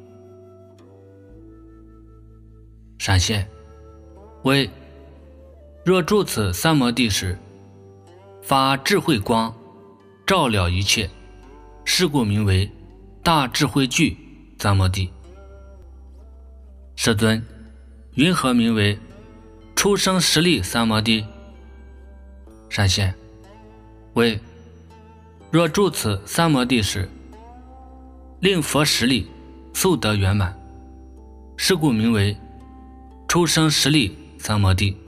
闪现，为若住此三摩地时，发智慧光照了一切，是故名为大智慧具三摩地。世尊，云何名为出生实力三摩地？闪现，为若住此三摩地时，令佛实力速得圆满，是故名为出生实力三摩地。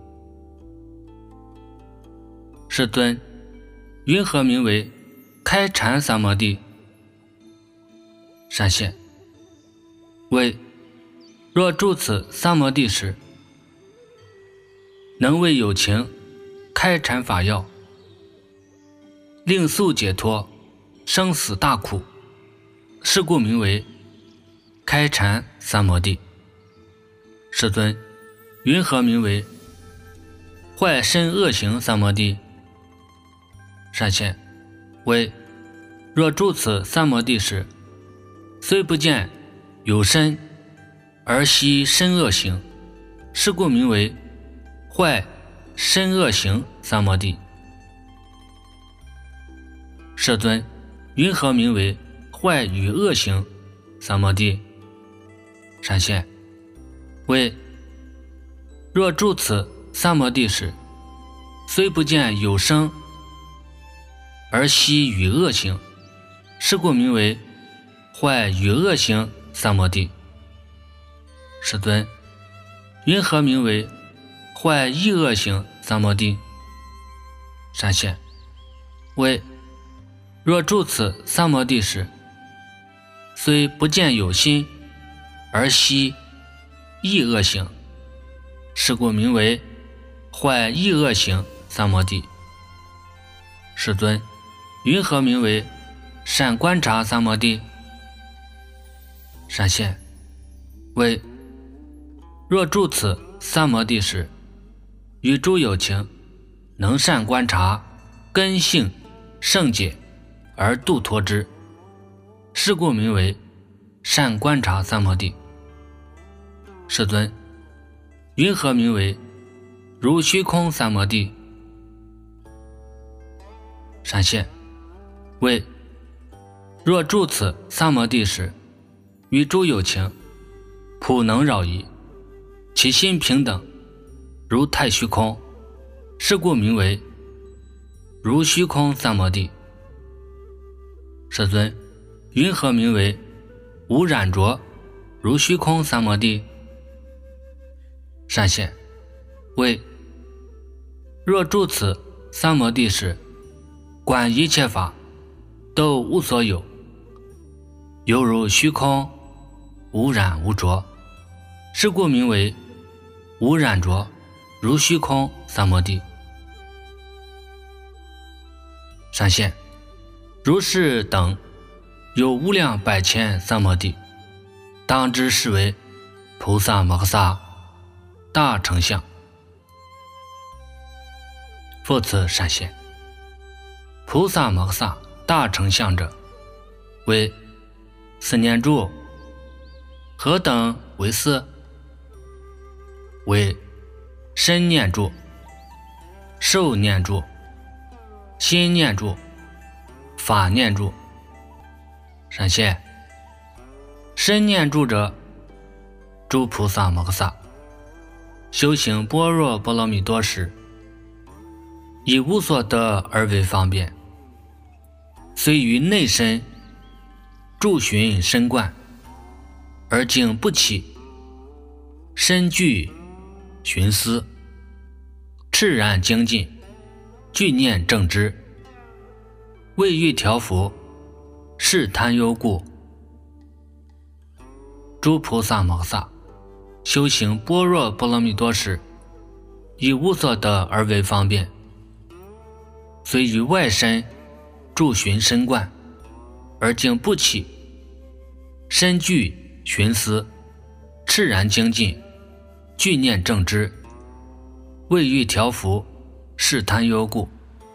世尊，云何名为开禅三摩地？闪现，为若住此三摩地时，能为有情开禅法要，令速解脱生死大苦，是故名为开禅三摩地。世尊，云何名为坏身恶行三摩地？闪现，为若住此三摩地时，虽不见有身而悉身恶行，是故名为坏身恶行三摩地。世尊，云何名为坏与恶行三摩地？闪现，为若住此三摩地时，虽不见有生而悉与恶行，是故名为坏与恶行三摩地。世尊，云何名为坏意恶行三摩地？闪现，为若住此三摩地时，虽不见有心而悉意恶行，是故名为坏意恶行三摩地。世尊，云何名为善观察三摩地？ 闪现为若住此三摩地时，与诸有情，能善观察根性圣解而度脱之，是故名为善观察三摩地。世尊，云何名为如虚空三摩地？闪现为若住此三摩地时，与诸有情，普能扰夷，其心平等，如太虚空，是故名为如虚空三摩地。世尊，云何名为无染着如虚空三摩地？闪现为若住此三摩地时，观一切法都无所有，犹如虚空，无染无着，是故名为无染着如虚空三摩地。闪现如是等有无量百千三摩地，当知是为菩萨摩诃萨大成相。复次闪现菩萨摩诃萨大成相者，为四念住，何等为四？为身念住、受念住、心念住、法念住。闪现身念住者，诸菩萨摩诃萨修行般若波罗蜜多时，以无所得而为方便，虽于内身住寻身观，而竟不起身具寻思，炽然精进，具念正知，为欲调伏，是贪忧故。诸菩萨摩诃萨修行般若波罗蜜多时，以无所得而为方便，虽于外身住寻身观，而竟不起身具寻思，炽然精进，具念正知，为欲调伏，是贪忧故。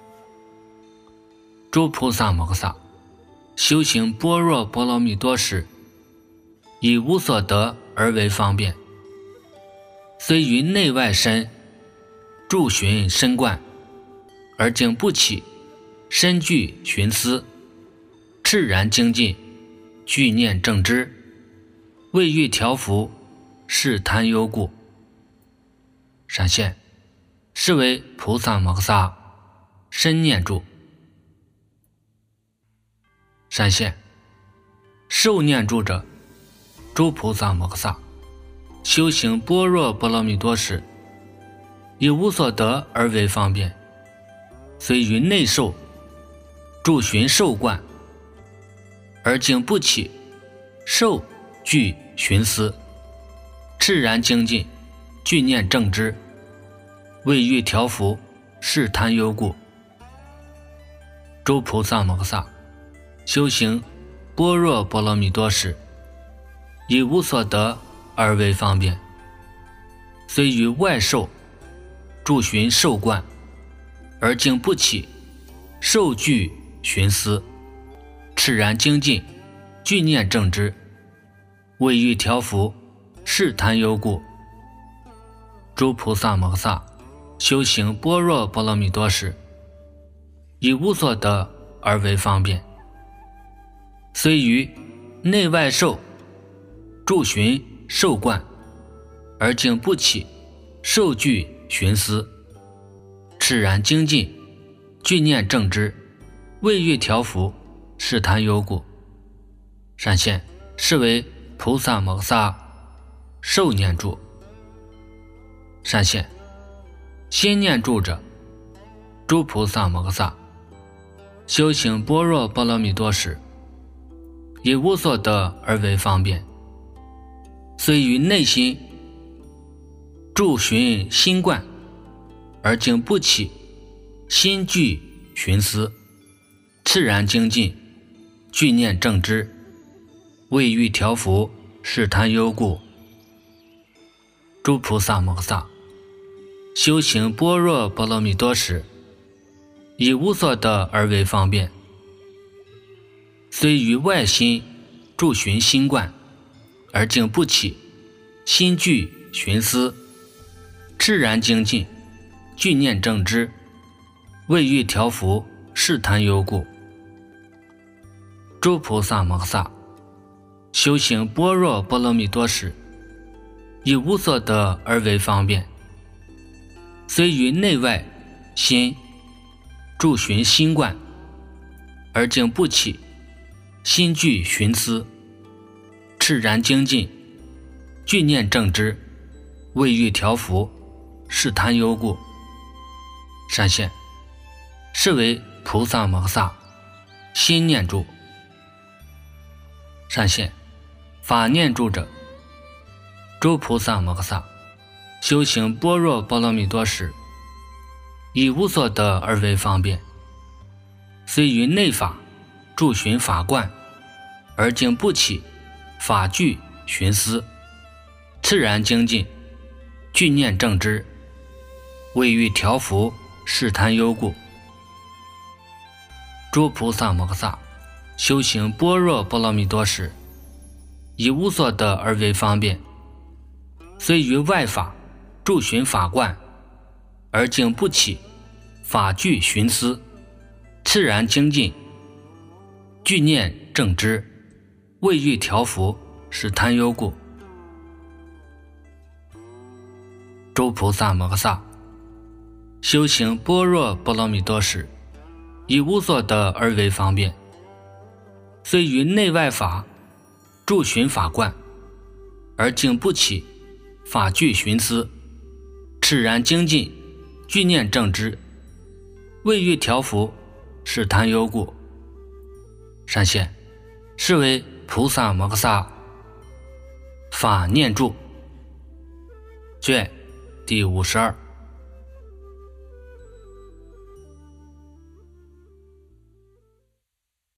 诸菩萨摩诃萨修行般若波罗蜜多时，以无所得而为方便，虽于内外身住寻身观，而竟不起身具寻思，炽然精进，具念正知，为欲调伏，是贪忧故。闪现是为菩萨摩诃萨身念住。闪现受念住者，诸菩萨摩诃萨修行般若波罗蜜多时，以无所得而为方便，虽于内受住寻受观，而竟不起受具寻思，炽然精进，具念正知，为欲调伏，是贪忧故。诸菩萨摩诃萨修行般若波罗蜜多时，以无所得而为方便，虽于外受住寻受观，而竟不起受具寻思，炽然精进，具念正知，为欲调伏，是贪忧故。诸菩萨摩诃萨修行般若波罗蜜多时，以无所得而为方便，虽于内外受住寻受观，而竟不起受具寻思，炽然精进，具念正知，为欲调伏，是贪忧故。闪现是为菩萨摩诃萨受念住。闪现心念住者，诸菩萨摩诃萨修行般若波罗蜜多时，以无所得而为方便，虽于内心住寻心观，而竟不起心具寻思，炽然精进，具念正知，为欲调伏， 是贪忧故。诸菩萨摩诃萨修行般若波罗蜜多时，以无所得而为方便，虽于外心驻寻心观，而竟不起，心具寻思，炽然精进，具念正知，未欲调伏，是贪忧故。诸菩萨摩诃萨修行般若波罗蜜多时，以无所得而为方便，虽于内外心驻寻心观，而竟不起，心具寻思，炽然精进，具念正知，未欲调伏，是贪忧故。善现，是为菩萨摩诃萨心念住。善现，法念住者，诸菩萨摩诃萨修行般若波罗蜜多时，以无所得而为方便，虽于内法驻寻法观，而竟不起，法具寻思，炽然精进，具念正知，未欲调伏，是贪忧故。诸菩萨摩诃萨修行般若波罗蜜多时，以无所得而为方便，虽于外法驻寻法观，而竟不起，法具寻思，炽然精进，具念正知，未欲调伏，是贪忧故。诸菩萨摩诃萨修行般若波罗蜜多时，以无所得而为方便，虽于内外法驻寻法观，而竟不起，法具寻思，炽然精进，具念正知，未欲调伏，是贪忧故。善现，是为菩萨摩诃萨法念住。卷第五十二。